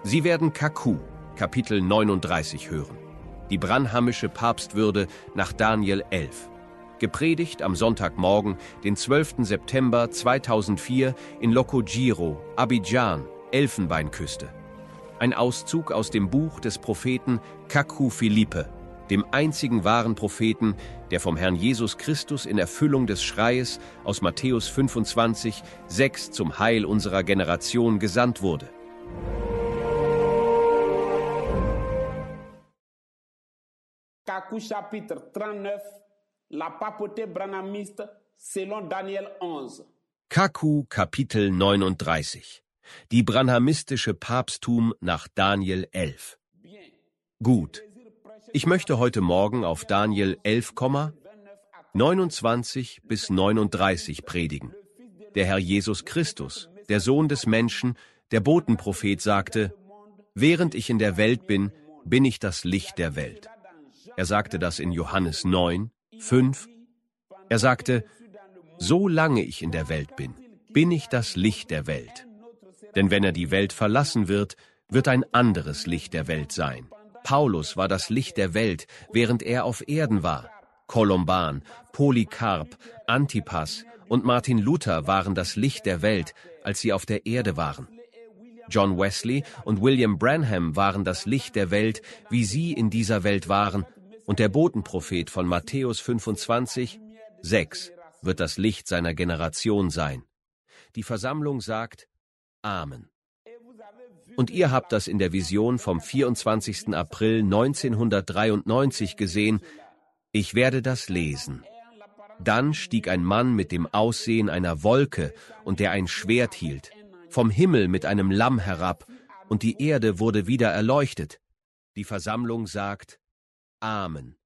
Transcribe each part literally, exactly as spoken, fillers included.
Sie werden Kaku, Kapitel neununddreißig hören. Die branhamische Papstwürde nach Daniel elf. Gepredigt am Sonntagmorgen, den zwölften September zweitausendvier in Lokojiro, Abidjan, Elfenbeinküste. Ein Auszug aus dem Buch des Propheten Kaku Philippe, dem einzigen wahren Propheten, der vom Herrn Jesus Christus in Erfüllung des Schreies aus Matthäus fünfundzwanzig, sechs zum Heil unserer Generation gesandt wurde. Kaku chapitre trente-neuf, la papauté branhamiste selon Daniel onze. Kaku Kapitel neununddreißig. Die branhamistische Papsttum nach Daniel elf. Gut. Ich möchte heute Morgen auf Daniel elf, neunundzwanzig bis neununddreißig predigen. Der Herr Jesus Christus, der Sohn des Menschen, der Botenprophet, sagte: Während ich in der Welt bin, bin ich das Licht der Welt. Er sagte das in Johannes neun, fünf. Er sagte: Solange ich in der Welt bin, bin ich das Licht der Welt. Denn wenn er die Welt verlassen wird, wird ein anderes Licht der Welt sein. Paulus war das Licht der Welt, während er auf Erden war. Kolumban, Polycarp, Antipas und Martin Luther waren das Licht der Welt, als sie auf der Erde waren. John Wesley und William Branham waren das Licht der Welt, wie sie in dieser Welt waren, und der Botenprophet von Matthäus fünfundzwanzig, sechs wird das Licht seiner Generation sein. Die Versammlung sagt: Amen. Und ihr habt das in der Vision vom vierundzwanzigsten April neunzehnhundertdreiundneunzig gesehen. Ich werde das lesen. Dann stieg ein Mann mit dem Aussehen einer Wolke und der ein Schwert hielt, vom Himmel mit einem Lamm herab, und die Erde wurde wieder erleuchtet. Die Versammlung sagt: Amen.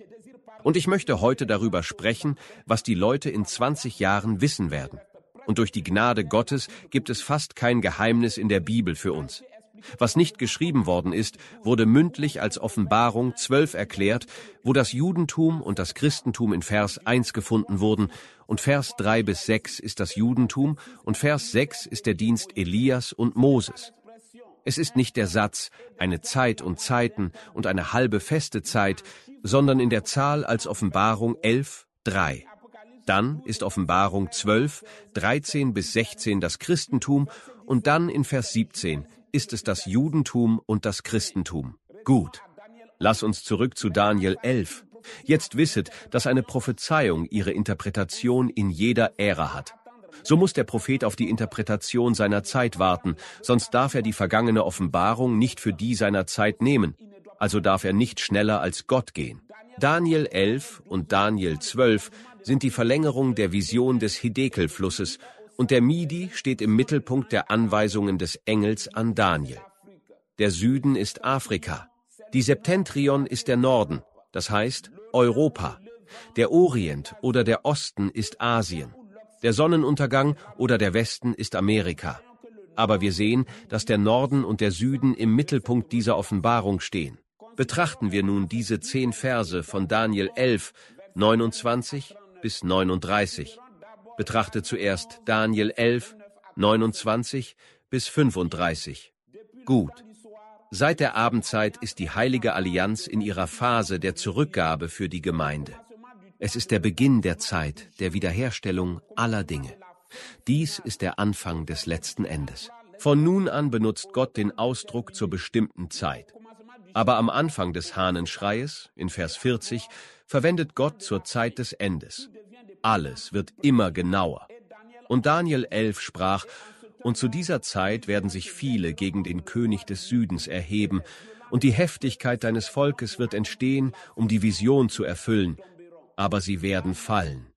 Und ich möchte heute darüber sprechen, was die Leute in zwanzig Jahren wissen werden. Und durch die Gnade Gottes gibt es fast kein Geheimnis in der Bibel für uns. Was nicht geschrieben worden ist, wurde mündlich als Offenbarung zwölf erklärt, wo das Judentum und das Christentum in Vers eins gefunden wurden, und Vers drei bis sechs ist das Judentum und Vers sechs ist der Dienst Elias und Moses. Es ist nicht der Satz, eine Zeit und Zeiten und eine halbe feste Zeit, sondern in der Zahl als Offenbarung elf, drei. Dann ist Offenbarung zwölf, dreizehn bis sechzehn das Christentum und dann in Vers siebzehn ist es das Judentum und das Christentum. Gut. Lass uns zurück zu Daniel elf. Jetzt wisset, dass eine Prophezeiung ihre Interpretation in jeder Ära hat. So muss der Prophet auf die Interpretation seiner Zeit warten, sonst darf er die vergangene Offenbarung nicht für die seiner Zeit nehmen. Also darf er nicht schneller als Gott gehen. Daniel elf und Daniel zwölf sind die Verlängerung der Vision des Hiddekel-Flusses, und der Midi steht im Mittelpunkt der Anweisungen des Engels an Daniel. Der Süden ist Afrika. Die Septentrion ist der Norden, das heißt Europa. Der Orient oder der Osten ist Asien. Der Sonnenuntergang oder der Westen ist Amerika. Aber wir sehen, dass der Norden und der Süden im Mittelpunkt dieser Offenbarung stehen. Betrachten wir nun diese zehn Verse von Daniel elf, neunundzwanzig bis neununddreißig. Betrachte zuerst Daniel elf, neunundzwanzig bis fünfunddreißig. Gut. Seit der Abendzeit ist die Heilige Allianz in ihrer Phase der Zurückgabe für die Gemeinde. Es ist der Beginn der Zeit, der Wiederherstellung aller Dinge. Dies ist der Anfang des letzten Endes. Von nun an benutzt Gott den Ausdruck zur bestimmten Zeit. Aber am Anfang des Hahnenschreies, in Vers vierzig, verwendet Gott zur Zeit des Endes. Alles wird immer genauer. Und Daniel elf sprach: Und zu dieser Zeit werden sich viele gegen den König des Südens erheben, und die Heftigkeit deines Volkes wird entstehen, um die Vision zu erfüllen. Aber sie werden fallen.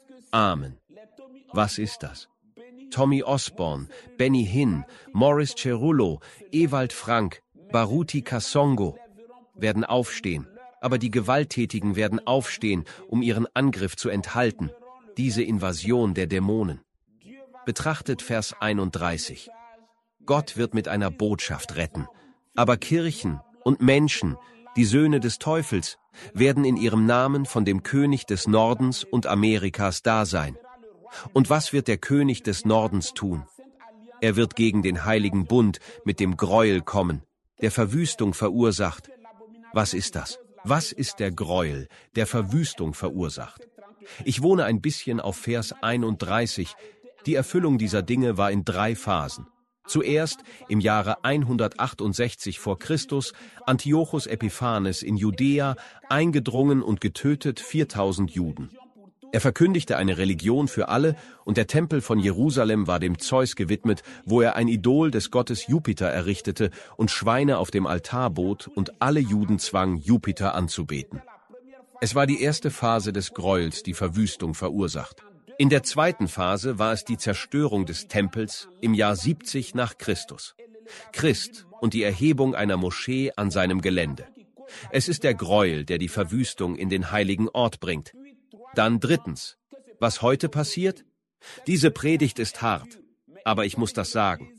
Amen. Was ist das? Tommy Osborne, Benny Hinn, Morris Cerullo, Ewald Frank, Baruti Kasongo werden aufstehen, aber die Gewalttätigen werden aufstehen, um ihren Angriff zu enthalten, diese Invasion der Dämonen. Betrachtet Vers einunddreißig. Gott wird mit einer Botschaft retten, aber Kirchen und Menschen, die Söhne des Teufels, werden in ihrem Namen von dem König des Nordens und Amerikas da sein. Und was wird der König des Nordens tun? Er wird gegen den heiligen Bund mit dem Gräuel kommen, der Verwüstung verursacht. Was ist das? Was ist der Gräuel, der Verwüstung verursacht? Ich wohne ein bisschen auf Vers einunddreißig. Die Erfüllung dieser Dinge war in drei Phasen. Zuerst im Jahre hundertachtundsechzig vor Christus, Antiochus Epiphanes in Judäa, eingedrungen und getötet viertausend Juden. Er verkündigte eine Religion für alle und der Tempel von Jerusalem war dem Zeus gewidmet, wo er ein Idol des Gottes Jupiter errichtete und Schweine auf dem Altar bot und alle Juden zwang, Jupiter anzubeten. Es war die erste Phase des Gräuels, die Verwüstung verursacht. In der zweiten Phase war es die Zerstörung des Tempels im Jahr siebzig nach Christus. Christ und die Erhebung einer Moschee an seinem Gelände. Es ist der Gräuel, der die Verwüstung in den heiligen Ort bringt. Dann drittens, was heute passiert? Diese Predigt ist hart, aber ich muss das sagen.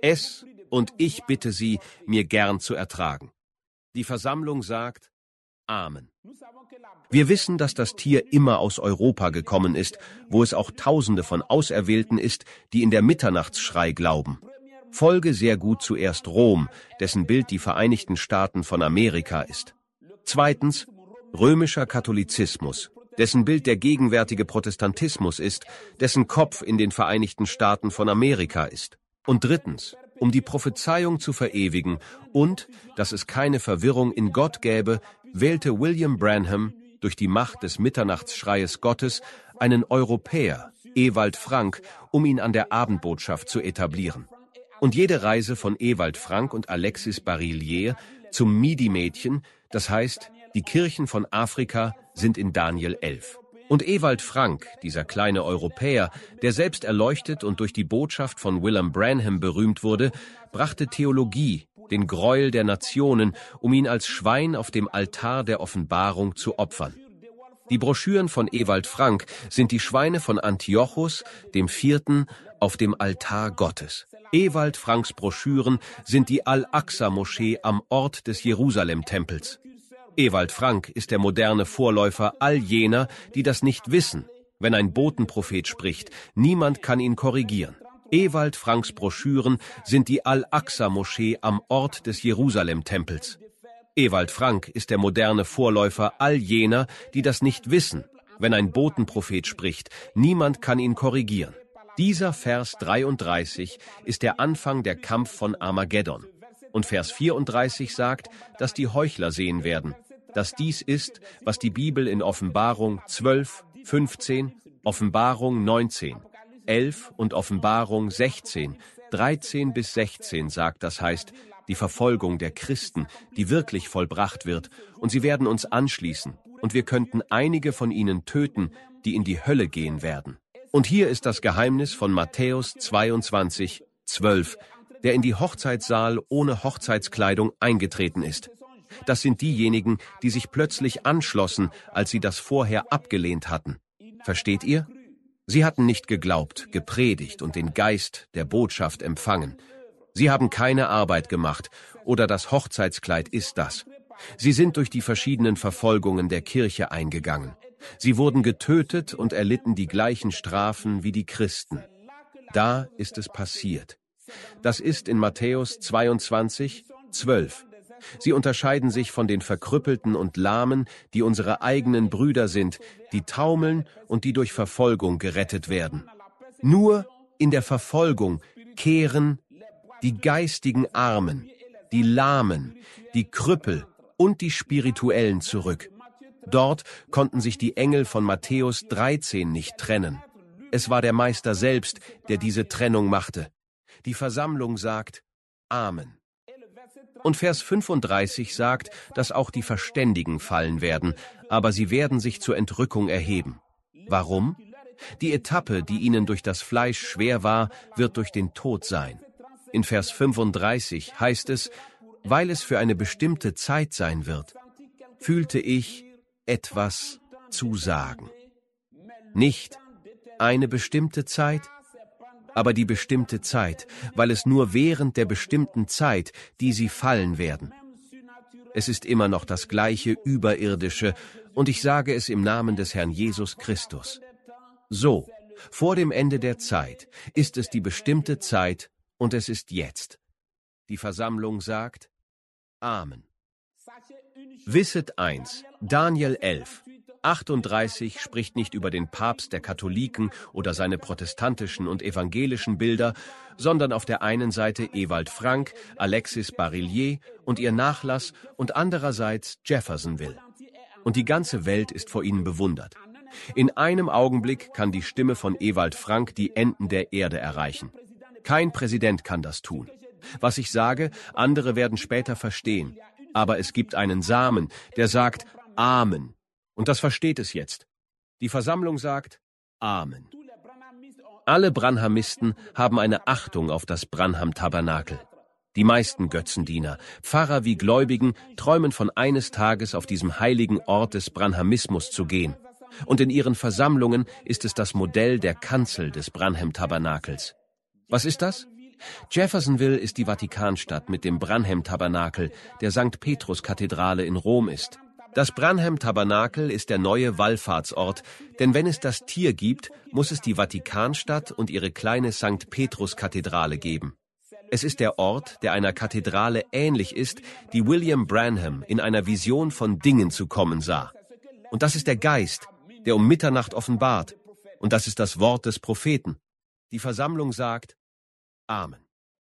Es und ich bitte Sie, mir gern zu ertragen. Die Versammlung sagt Amen. Wir wissen, dass das Tier immer aus Europa gekommen ist, wo es auch Tausende von Auserwählten ist, die in der Mitternachtsschrei glauben. Folge sehr gut zuerst Rom, dessen Bild die Vereinigten Staaten von Amerika ist. Zweitens, römischer Katholizismus, dessen Bild der gegenwärtige Protestantismus ist, dessen Kopf in den Vereinigten Staaten von Amerika ist. Und drittens, um die Prophezeiung zu verewigen und, dass es keine Verwirrung in Gott gäbe, wählte William Branham durch die Macht des Mitternachtsschreies Gottes einen Europäer, Ewald Frank, um ihn an der Abendbotschaft zu etablieren. Und jede Reise von Ewald Frank und Alexis Barillier zum Midi-Mädchen, das heißt, die Kirchen von Afrika, sind in Daniel elf. Und Ewald Frank, dieser kleine Europäer, der selbst erleuchtet und durch die Botschaft von William Branham berühmt wurde, brachte Theologie, den Gräuel der Nationen, um ihn als Schwein auf dem Altar der Offenbarung zu opfern. Die Broschüren von Ewald Frank sind die Schweine von Antiochus, dem Vierten, auf dem Altar Gottes. Ewald Franks Broschüren sind die Al-Aqsa-Moschee am Ort des Jerusalem-Tempels. Ewald Frank ist der moderne Vorläufer all jener, die das nicht wissen. Wenn ein Botenprophet spricht, niemand kann ihn korrigieren. Ewald Franks Broschüren sind die Al-Aqsa-Moschee am Ort des Jerusalem-Tempels. Ewald Frank ist der moderne Vorläufer all jener, die das nicht wissen. Wenn ein Botenprophet spricht, niemand kann ihn korrigieren. Dieser Vers dreiunddreißig ist der Anfang der Kampf von Armageddon. Und Vers vierunddreißig sagt, dass die Heuchler sehen werden, dass dies ist, was die Bibel in Offenbarung zwölf, fünfzehn, Offenbarung neunzehn, elf und Offenbarung sechzehn, dreizehn bis sechzehn sagt, das heißt, die Verfolgung der Christen, die wirklich vollbracht wird, und sie werden uns anschließen, und wir könnten einige von ihnen töten, die in die Hölle gehen werden. Und hier ist das Geheimnis von Matthäus zweiundzwanzig, zwölf, der in die Hochzeitssaal ohne Hochzeitskleidung eingetreten ist. Das sind diejenigen, die sich plötzlich anschlossen, als sie das vorher abgelehnt hatten. Versteht ihr? Sie hatten nicht geglaubt, gepredigt und den Geist der Botschaft empfangen. Sie haben keine Arbeit gemacht, oder das Hochzeitskleid ist das. Sie sind durch die verschiedenen Verfolgungen der Kirche eingegangen. Sie wurden getötet und erlitten die gleichen Strafen wie die Christen. Da ist es passiert. Das ist in Matthäus zweiundzwanzig, zwölf. Sie unterscheiden sich von den Verkrüppelten und Lahmen, die unsere eigenen Brüder sind, die taumeln und die durch Verfolgung gerettet werden. Nur in der Verfolgung kehren die geistigen Armen, die Lahmen, die Krüppel und die Spirituellen zurück. Dort konnten sich die Engel von Matthäus dreizehn nicht trennen. Es war der Meister selbst, der diese Trennung machte. Die Versammlung sagt Amen. Und Vers fünfunddreißig sagt, dass auch die Verständigen fallen werden, aber sie werden sich zur Entrückung erheben. Warum? Die Etappe, die ihnen durch das Fleisch schwer war, wird durch den Tod sein. In Vers fünfunddreißig heißt es, weil es für eine bestimmte Zeit sein wird, fühlte ich etwas zu sagen. Nicht eine bestimmte Zeit, aber die bestimmte Zeit, weil es nur während der bestimmten Zeit, die sie fallen werden. Es ist immer noch das gleiche Überirdische, und ich sage es im Namen des Herrn Jesus Christus. So, vor dem Ende der Zeit ist es die bestimmte Zeit und es ist jetzt. Die Versammlung sagt Amen. Wisset eins, Daniel elf, achtunddreißig spricht nicht über den Papst der Katholiken oder seine protestantischen und evangelischen Bilder, sondern auf der einen Seite Ewald Frank, Alexis Barillier und ihr Nachlass und andererseits Jeffersonville. Und die ganze Welt ist vor ihnen bewundert. In einem Augenblick kann die Stimme von Ewald Frank die Enden der Erde erreichen. Kein Präsident kann das tun. Was ich sage, andere werden später verstehen. Aber es gibt einen Samen, der sagt Amen. Und das versteht es jetzt. Die Versammlung sagt Amen. Alle Branhamisten haben eine Achtung auf das Branham-Tabernakel. Die meisten Götzendiener, Pfarrer wie Gläubigen, träumen von eines Tages auf diesem heiligen Ort des Branhamismus zu gehen. Und in ihren Versammlungen ist es das Modell der Kanzel des Branham-Tabernakels. Was ist das? Jeffersonville ist die Vatikanstadt mit dem Branham-Tabernakel, der Sankt Petrus-Kathedrale in Rom ist. Das Branham-Tabernakel ist der neue Wallfahrtsort, denn wenn es das Tier gibt, muss es die Vatikanstadt und ihre kleine Sankt Petrus-Kathedrale geben. Es ist der Ort, der einer Kathedrale ähnlich ist, die William Branham in einer Vision von Dingen zu kommen sah. Und das ist der Geist, der um Mitternacht offenbart. Und das ist das Wort des Propheten. Die Versammlung sagt Amen.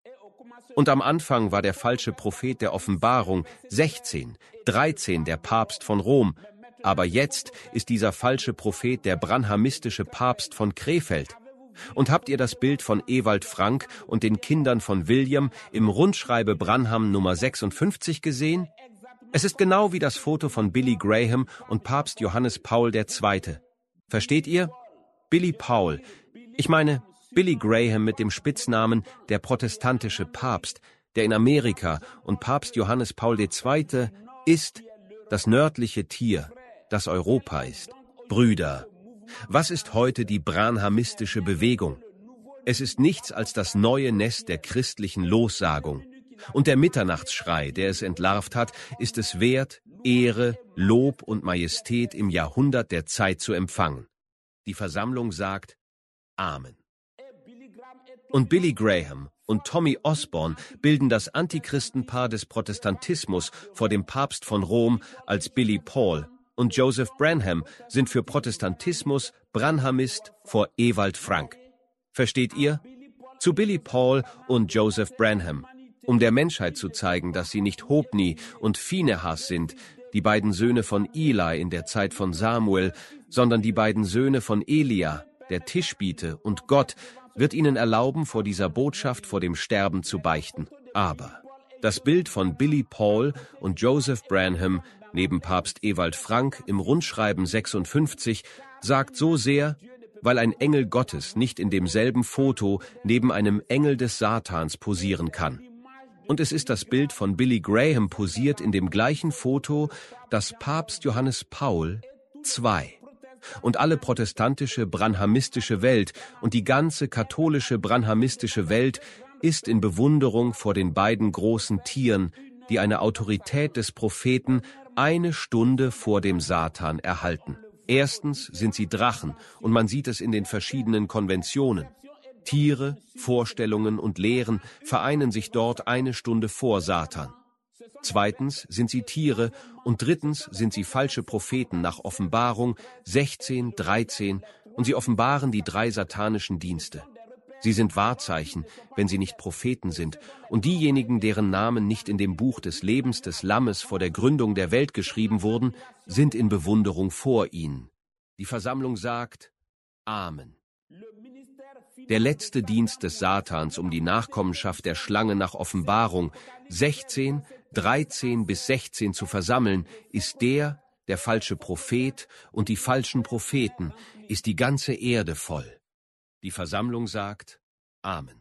Und am Anfang war der falsche Prophet der Offenbarung sechzehn, dreizehn der Papst von Rom. Aber jetzt ist dieser falsche Prophet der branhamistische Papst von Krefeld. Und habt ihr das Bild von Ewald Frank und den Kindern von William im Rundschreibe Branham Nummer sechsundfünfzig gesehen? Es ist genau wie das Foto von Billy Graham und Papst Johannes Paul der Zweite. Versteht ihr? Billy Paul. Ich meine, Billy Graham mit dem Spitznamen der protestantische Papst, der in Amerika, und Papst Johannes Paul der Zweite ist das nördliche Tier, das Europa ist. Brüder, was ist heute die branhamistische Bewegung? Es ist nichts als das neue Nest der christlichen Lossagung. Und der Mitternachtsschrei, der es entlarvt hat, ist es wert, Ehre, Lob und Majestät im Jahrhundert der Zeit zu empfangen. Die Versammlung sagt Amen. Und Billy Graham und Tommy Osborne bilden das Antichristenpaar des Protestantismus vor dem Papst von Rom als Billy Paul, und Joseph Branham sind für Protestantismus Branhamist vor Ewald Frank. Versteht ihr? Zu Billy Paul und Joseph Branham, um der Menschheit zu zeigen, dass sie nicht Hopni und Phinehas sind, die beiden Söhne von Eli in der Zeit von Samuel, sondern die beiden Söhne von Elia, der Tischbiete, und Gott wird ihnen erlauben, vor dieser Botschaft vor dem Sterben zu beichten. Aber das Bild von Billy Paul und Joseph Branham neben Papst Ewald Frank im Rundschreiben sechsundfünfzig sagt so sehr, weil ein Engel Gottes nicht in demselben Foto neben einem Engel des Satans posieren kann. Und es ist das Bild von Billy Graham posiert in dem gleichen Foto, das Papst Johannes Paul der Zweite und alle protestantische branhamistische Welt und die ganze katholische branhamistische Welt ist in Bewunderung vor den beiden großen Tieren, die eine Autorität des Propheten eine Stunde vor dem Satan erhalten. Erstens sind sie Drachen, und man sieht es in den verschiedenen Konventionen. Tiere, Vorstellungen und Lehren vereinen sich dort eine Stunde vor Satan. Zweitens sind sie Tiere und drittens sind sie falsche Propheten nach Offenbarung sechzehn, dreizehn, und sie offenbaren die drei satanischen Dienste. Sie sind Wahrzeichen, wenn sie nicht Propheten sind, und diejenigen, deren Namen nicht in dem Buch des Lebens des Lammes vor der Gründung der Welt geschrieben wurden, sind in Bewunderung vor ihnen. Die Versammlung sagt Amen. Der letzte Dienst des Satans um die Nachkommenschaft der Schlange nach Offenbarung sechzehn, dreizehn bis sechzehn zu versammeln, ist der, der falsche Prophet und die falschen Propheten, ist die ganze Erde voll. Die Versammlung sagt Amen.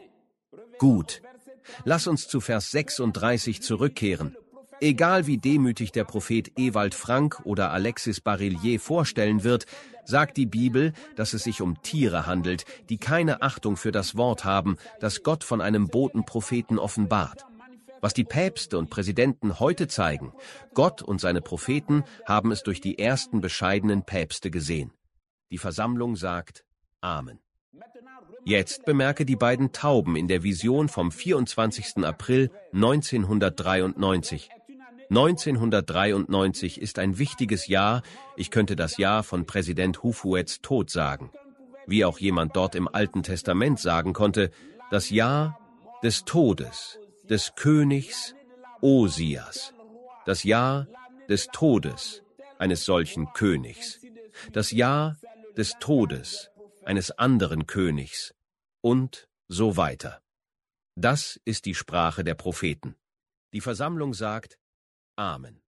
Gut, lass uns zu Vers sechsunddreißig zurückkehren. Egal wie demütig der Prophet Ewald Frank oder Alexis Barillier vorstellen wird, sagt die Bibel, dass es sich um Tiere handelt, die keine Achtung für das Wort haben, das Gott von einem Botenpropheten offenbart. Was die Päpste und Präsidenten heute zeigen, Gott und seine Propheten haben es durch die ersten bescheidenen Päpste gesehen. Die Versammlung sagt Amen. Jetzt bemerke die beiden Tauben in der Vision vom vierundzwanzigsten April neunzehnhundertdreiundneunzig. neunzehnhundertdreiundneunzig ist ein wichtiges Jahr, ich könnte das Jahr von Präsident Houphouets Tod sagen. Wie auch jemand dort im Alten Testament sagen konnte, das Jahr des Todes des Königs Osias. Das Jahr des Todes eines solchen Königs. Das Jahr des Todes eines anderen Königs. Und so weiter. Das ist die Sprache der Propheten. Die Versammlung sagt Amen.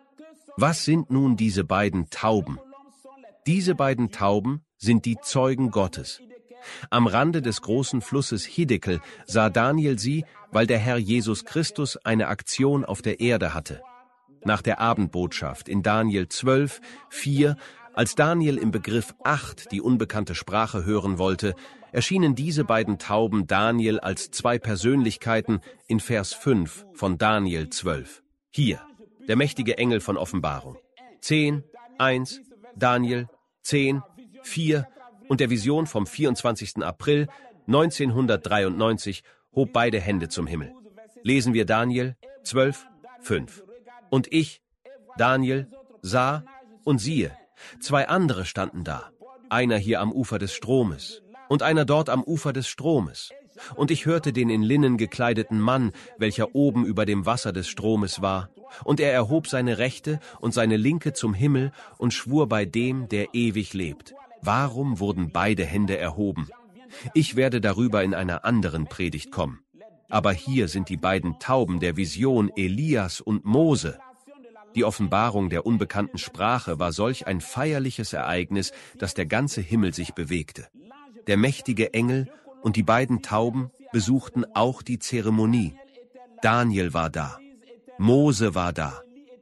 Was sind nun diese beiden Tauben? Diese beiden Tauben sind die Zeugen Gottes. Am Rande des großen Flusses Hiddekel sah Daniel sie, weil der Herr Jesus Christus eine Aktion auf der Erde hatte. Nach der Abendbotschaft in Daniel zwölf, vier, als Daniel im Begriff acht die unbekannte Sprache hören wollte, erschienen diese beiden Tauben Daniel als zwei Persönlichkeiten in Vers fünf von Daniel zwölf. Hier, der mächtige Engel von Offenbarung. zehn, eins, Daniel, zehn, vier und der Vision vom vierundzwanzigsten April neunzehnhundertdreiundneunzig hob beide Hände zum Himmel. Lesen wir Daniel zwölf, fünf. Und ich, Daniel, sah und siehe, zwei andere standen da, einer hier am Ufer des Stromes und einer dort am Ufer des Stromes. Und ich hörte den in Linnen gekleideten Mann, welcher oben über dem Wasser des Stromes war. Und er erhob seine rechte und seine linke zum Himmel und schwur bei dem, der ewig lebt. Warum wurden beide Hände erhoben? Ich werde darüber in einer anderen Predigt kommen. Aber hier sind die beiden Tauben der Vision Elias und Mose. Die Offenbarung der unbekannten Sprache war solch ein feierliches Ereignis, dass der ganze Himmel sich bewegte. Der mächtige Engel und die beiden Tauben besuchten auch die Zeremonie. Daniel war da, Mose war da,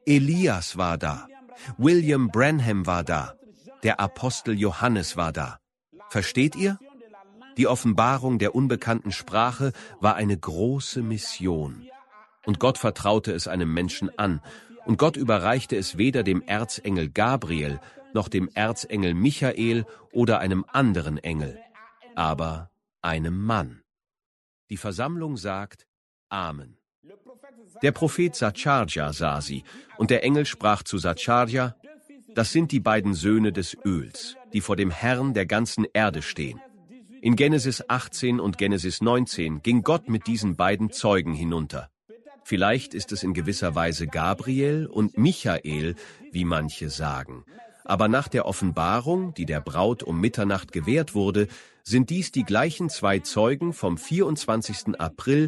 Elias war da, William Branham war da, der Apostel Johannes war da. Versteht ihr? Die Offenbarung der unbekannten Sprache war eine große Mission. Und Gott vertraute es einem Menschen an, und Gott überreichte es weder dem Erzengel Gabriel, noch dem Erzengel Michael oder einem anderen Engel, aber einem Mann. Die Versammlung sagt Amen. Der Prophet Zacharja sah sie, und der Engel sprach zu Zacharja, das sind die beiden Söhne des Öls, die vor dem Herrn der ganzen Erde stehen. In Genesis achtzehn und Genesis neunzehn ging Gott mit diesen beiden Zeugen hinunter. Vielleicht ist es in gewisser Weise Gabriel und Michael, wie manche sagen. Aber nach der Offenbarung, die der Braut um Mitternacht gewährt wurde, sind dies die gleichen zwei Zeugen vom vierundzwanzigsten April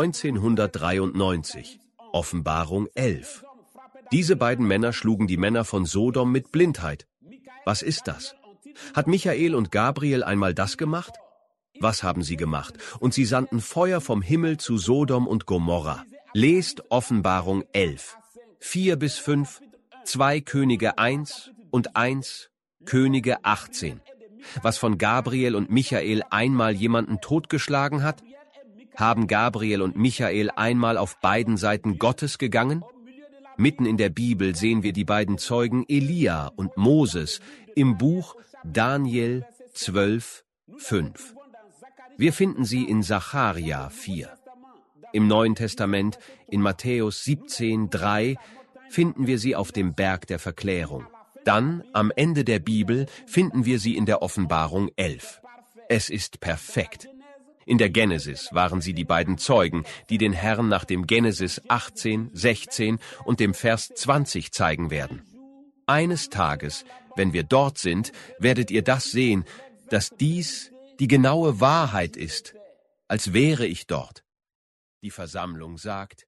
neunzehnhundertdreiundneunzig. Offenbarung elf. Diese beiden Männer schlugen die Männer von Sodom mit Blindheit. Was ist das? Hat Michael und Gabriel einmal das gemacht? Was haben sie gemacht? Und sie sandten Feuer vom Himmel zu Sodom und Gomorra. Lest Offenbarung elf, vier bis fünf, zwei Könige eins und eins Könige achtzehn. Was von Gabriel und Michael einmal jemanden totgeschlagen hat? Haben Gabriel und Michael einmal auf beiden Seiten Gottes gegangen? Mitten in der Bibel sehen wir die beiden Zeugen Elia und Moses im Buch Daniel zwölf, fünf. Wir finden sie in Sacharja vier. Im Neuen Testament, in Matthäus siebzehn, drei, finden wir sie auf dem Berg der Verklärung. Dann, am Ende der Bibel, finden wir sie in der Offenbarung elf. Es ist perfekt. In der Genesis waren sie die beiden Zeugen, die den Herrn nach dem Genesis achtzehn, sechzehn und dem Vers zwanzig zeigen werden. Eines Tages, wenn wir dort sind, werdet ihr das sehen, dass dies die genaue Wahrheit ist, als wäre ich dort. Die Versammlung sagt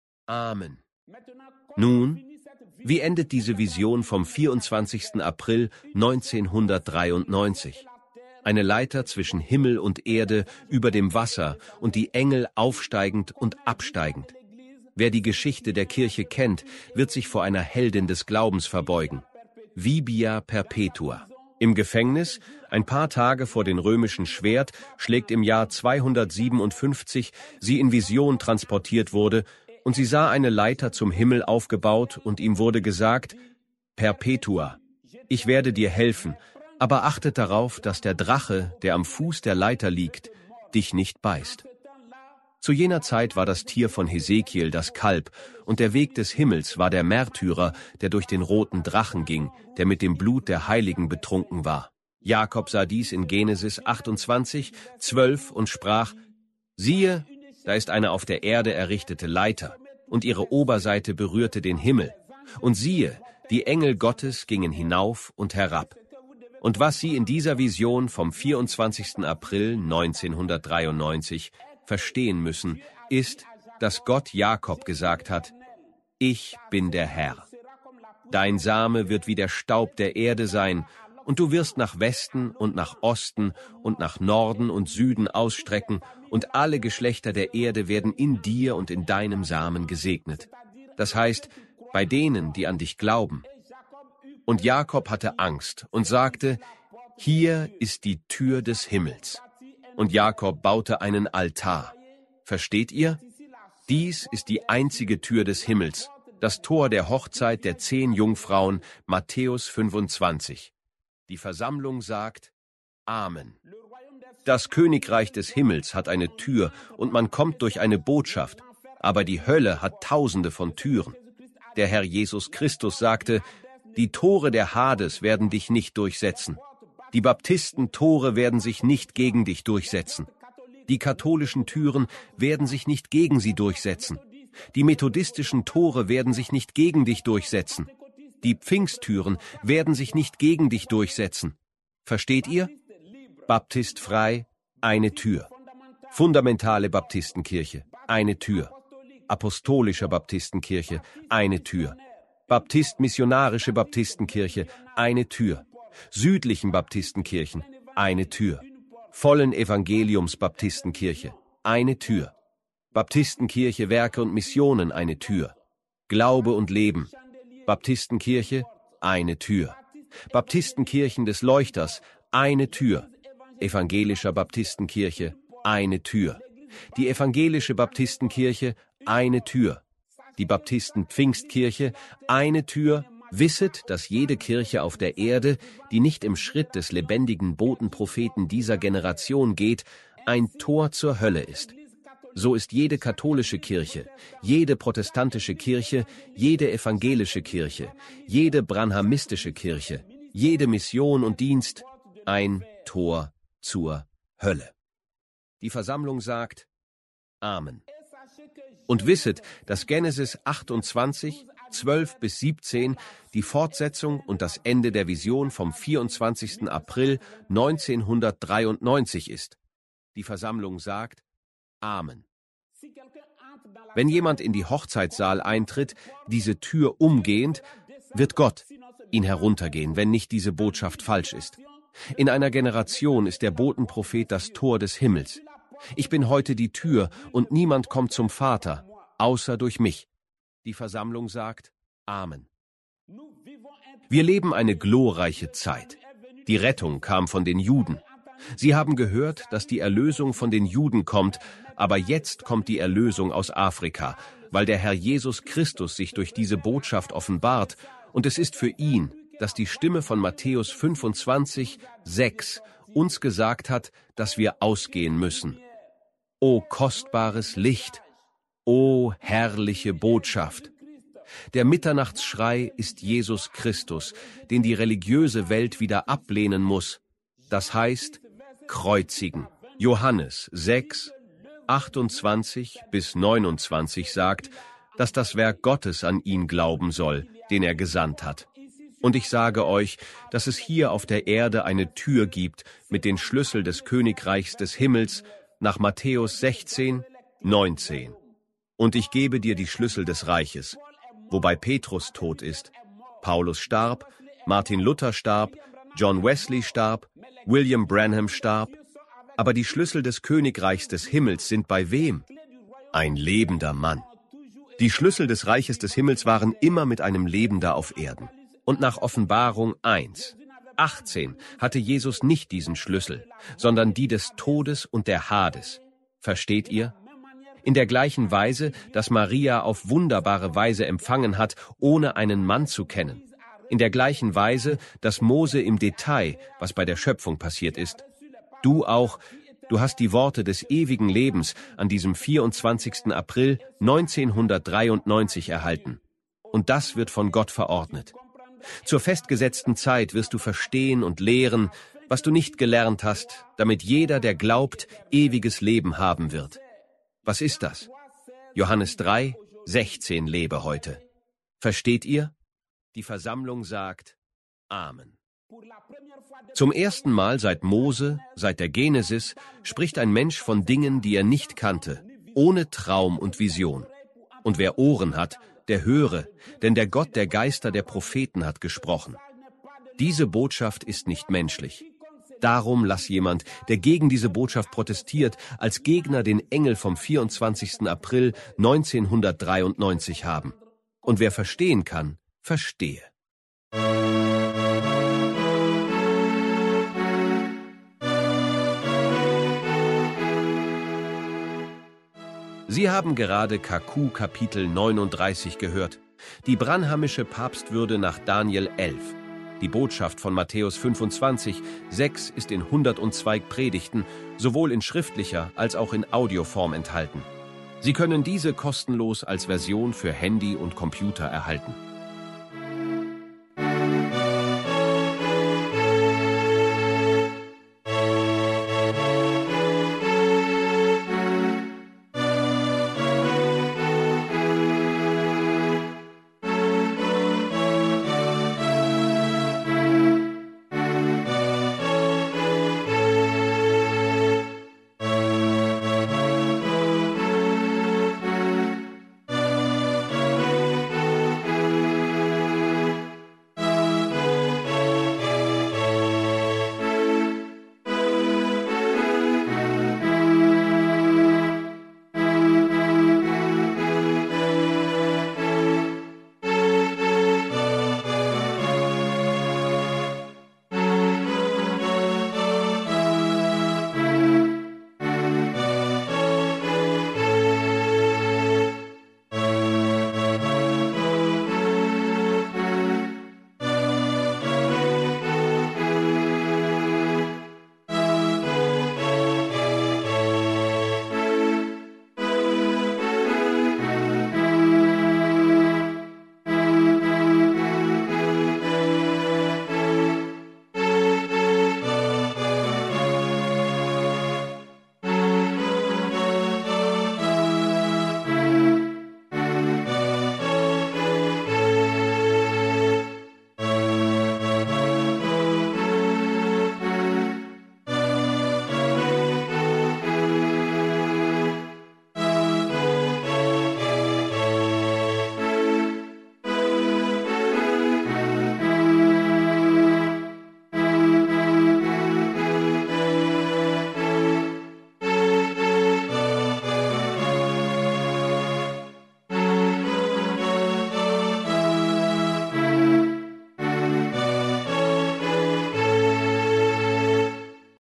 Amen. Nun, wie endet diese Vision vom vierundzwanzigsten April neunzehnhundertdreiundneunzig? Eine Leiter zwischen Himmel und Erde über dem Wasser und die Engel aufsteigend und absteigend. Wer die Geschichte der Kirche kennt, wird sich vor einer Heldin des Glaubens verbeugen. Vibia Perpetua. Im Gefängnis, ein paar Tage vor dem römischen Schwert, schlägt im Jahr zweihundertsiebenundfünfzig sie in Vision transportiert wurde, und sie sah eine Leiter zum Himmel aufgebaut, und ihm wurde gesagt, Perpetua, ich werde dir helfen, Aber achtet darauf, dass der Drache, der am Fuß der Leiter liegt, dich nicht beißt. Zu jener Zeit war das Tier von Hesekiel das Kalb, und der Weg des Himmels war der Märtyrer, der durch den roten Drachen ging, der mit dem Blut der Heiligen betrunken war. Jakob sah dies in Genesis achtundzwanzig, zwölf und sprach: Siehe, da ist eine auf der Erde errichtete Leiter, und ihre Oberseite berührte den Himmel. Und siehe, die Engel Gottes gingen hinauf und herab. Und was Sie in dieser Vision vom vierundzwanzigsten April neunzehnhundertdreiundneunzig verstehen müssen, ist, dass Gott Jakob gesagt hat: Ich bin der Herr. Dein Same wird wie der Staub der Erde sein, und du wirst nach Westen und nach Osten und nach Norden und Süden ausstrecken, und alle Geschlechter der Erde werden in dir und in deinem Samen gesegnet. Das heißt, bei denen, die an dich glauben. Und Jakob hatte Angst und sagte: Hier ist die Tür des Himmels. Und Jakob baute einen Altar. Versteht ihr? Dies ist die einzige Tür des Himmels, das Tor der Hochzeit der zehn Jungfrauen, Matthäus fünfundzwanzig. Die Versammlung sagt: Amen. Das Königreich des Himmels hat eine Tür, und man kommt durch eine Botschaft, aber die Hölle hat tausende von Türen. Der Herr Jesus Christus sagte: Die Tore der Hades werden dich nicht durchsetzen. Die Baptistentore werden sich nicht gegen dich durchsetzen. Die katholischen Türen werden sich nicht gegen sie durchsetzen. Die methodistischen Tore werden sich nicht gegen dich durchsetzen. Die Pfingsttüren werden sich nicht gegen dich durchsetzen. Versteht ihr? Baptist frei, eine Tür. Fundamentale Baptistenkirche, eine Tür. Apostolische Baptistenkirche, eine Tür. Baptist-missionarische Baptistenkirche, eine Tür. Südlichen Baptistenkirchen, eine Tür. Vollen Evangeliums Baptistenkirche, eine Tür. Baptistenkirche Werke und Missionen, eine Tür. Glaube und Leben, Baptistenkirche, eine Tür. Baptistenkirchen des Leuchters, eine Tür. Evangelischer Baptistenkirche, eine Tür. Die evangelische Baptistenkirche, eine Tür. Die Baptisten-Pfingstkirche, eine Tür. Wisset, dass jede Kirche auf der Erde, die nicht im Schritt des lebendigen Botenpropheten dieser Generation geht, ein Tor zur Hölle ist. So ist jede katholische Kirche, jede protestantische Kirche, jede evangelische Kirche, jede branhamistische Kirche, jede Mission und Dienst ein Tor zur Hölle. Die Versammlung sagt: Amen. Und wisset, dass Genesis achtundzwanzig, zwölf bis siebzehn die Fortsetzung und das Ende der Vision vom vierundzwanzigsten April neunzehnhundertdreiundneunzig ist. Die Versammlung sagt: Amen. Wenn jemand in die Hochzeitssaal eintritt, diese Tür umgehend, wird Gott ihn heruntergehen, wenn nicht diese Botschaft falsch ist. In einer Generation ist der Botenprophet das Tor des Himmels. Ich bin heute die Tür, und niemand kommt zum Vater, außer durch mich. Die Versammlung sagt: Amen. Wir leben eine glorreiche Zeit. Die Rettung kam von den Juden. Sie haben gehört, dass die Erlösung von den Juden kommt, aber jetzt kommt die Erlösung aus Afrika, weil der Herr Jesus Christus sich durch diese Botschaft offenbart, und es ist für ihn, dass die Stimme von Matthäus fünfundzwanzig, sechs uns gesagt hat, dass wir ausgehen müssen. O kostbares Licht! O herrliche Botschaft! Der Mitternachtsschrei ist Jesus Christus, den die religiöse Welt wieder ablehnen muss. Das heißt, kreuzigen. Johannes sechs, achtundzwanzig bis neunundzwanzig sagt, dass das Werk Gottes an ihn glauben soll, den er gesandt hat. Und ich sage euch, dass es hier auf der Erde eine Tür gibt mit den Schlüssel des Königreichs des Himmels nach Matthäus sechzehn, neunzehn. Und ich gebe dir die Schlüssel des Reiches, wobei Petrus tot ist. Paulus starb, Martin Luther starb, John Wesley starb, William Branham starb. Aber die Schlüssel des Königreichs des Himmels sind bei wem? Ein lebender Mann. Die Schlüssel des Reiches des Himmels waren immer mit einem Lebender auf Erden. Und nach Offenbarung eins, achtzehn hatte Jesus nicht diesen Schlüssel, sondern die des Todes und der Hades. Versteht ihr? In der gleichen Weise, dass Maria auf wunderbare Weise empfangen hat, ohne einen Mann zu kennen. In der gleichen Weise, dass Mose im Detail, was bei der Schöpfung passiert ist. Du auch, du hast die Worte des ewigen Lebens an diesem vierundzwanzigsten April neunzehnhundertdreiundneunzig erhalten. Und das wird von Gott verordnet. Zur festgesetzten Zeit wirst du verstehen und lehren, was du nicht gelernt hast, damit jeder, der glaubt, ewiges Leben haben wird. Was ist das? Johannes drei, sechzehn lebe heute. Versteht ihr? Die Versammlung sagt Amen. Zum ersten Mal seit Mose, seit der Genesis, spricht ein Mensch von Dingen, die er nicht kannte, ohne Traum und Vision. Und wer Ohren hat, der höre, denn der Gott der Geister der Propheten hat gesprochen. Diese Botschaft ist nicht menschlich. Darum lass jemand, der gegen diese Botschaft protestiert, als Gegner den Engel vom vierundzwanzigsten April neunzehnhundertdreiundneunzig haben. Und wer verstehen kann, verstehe. Sie haben gerade K Q Kapitel neununddreißig gehört, die branhamische Papstwürde nach Daniel elf. Die Botschaft von Matthäus fünfundzwanzig, sechs ist in hundertzwei Predigten, sowohl in schriftlicher als auch in Audioform enthalten. Sie können diese kostenlos als Version für Handy und Computer erhalten.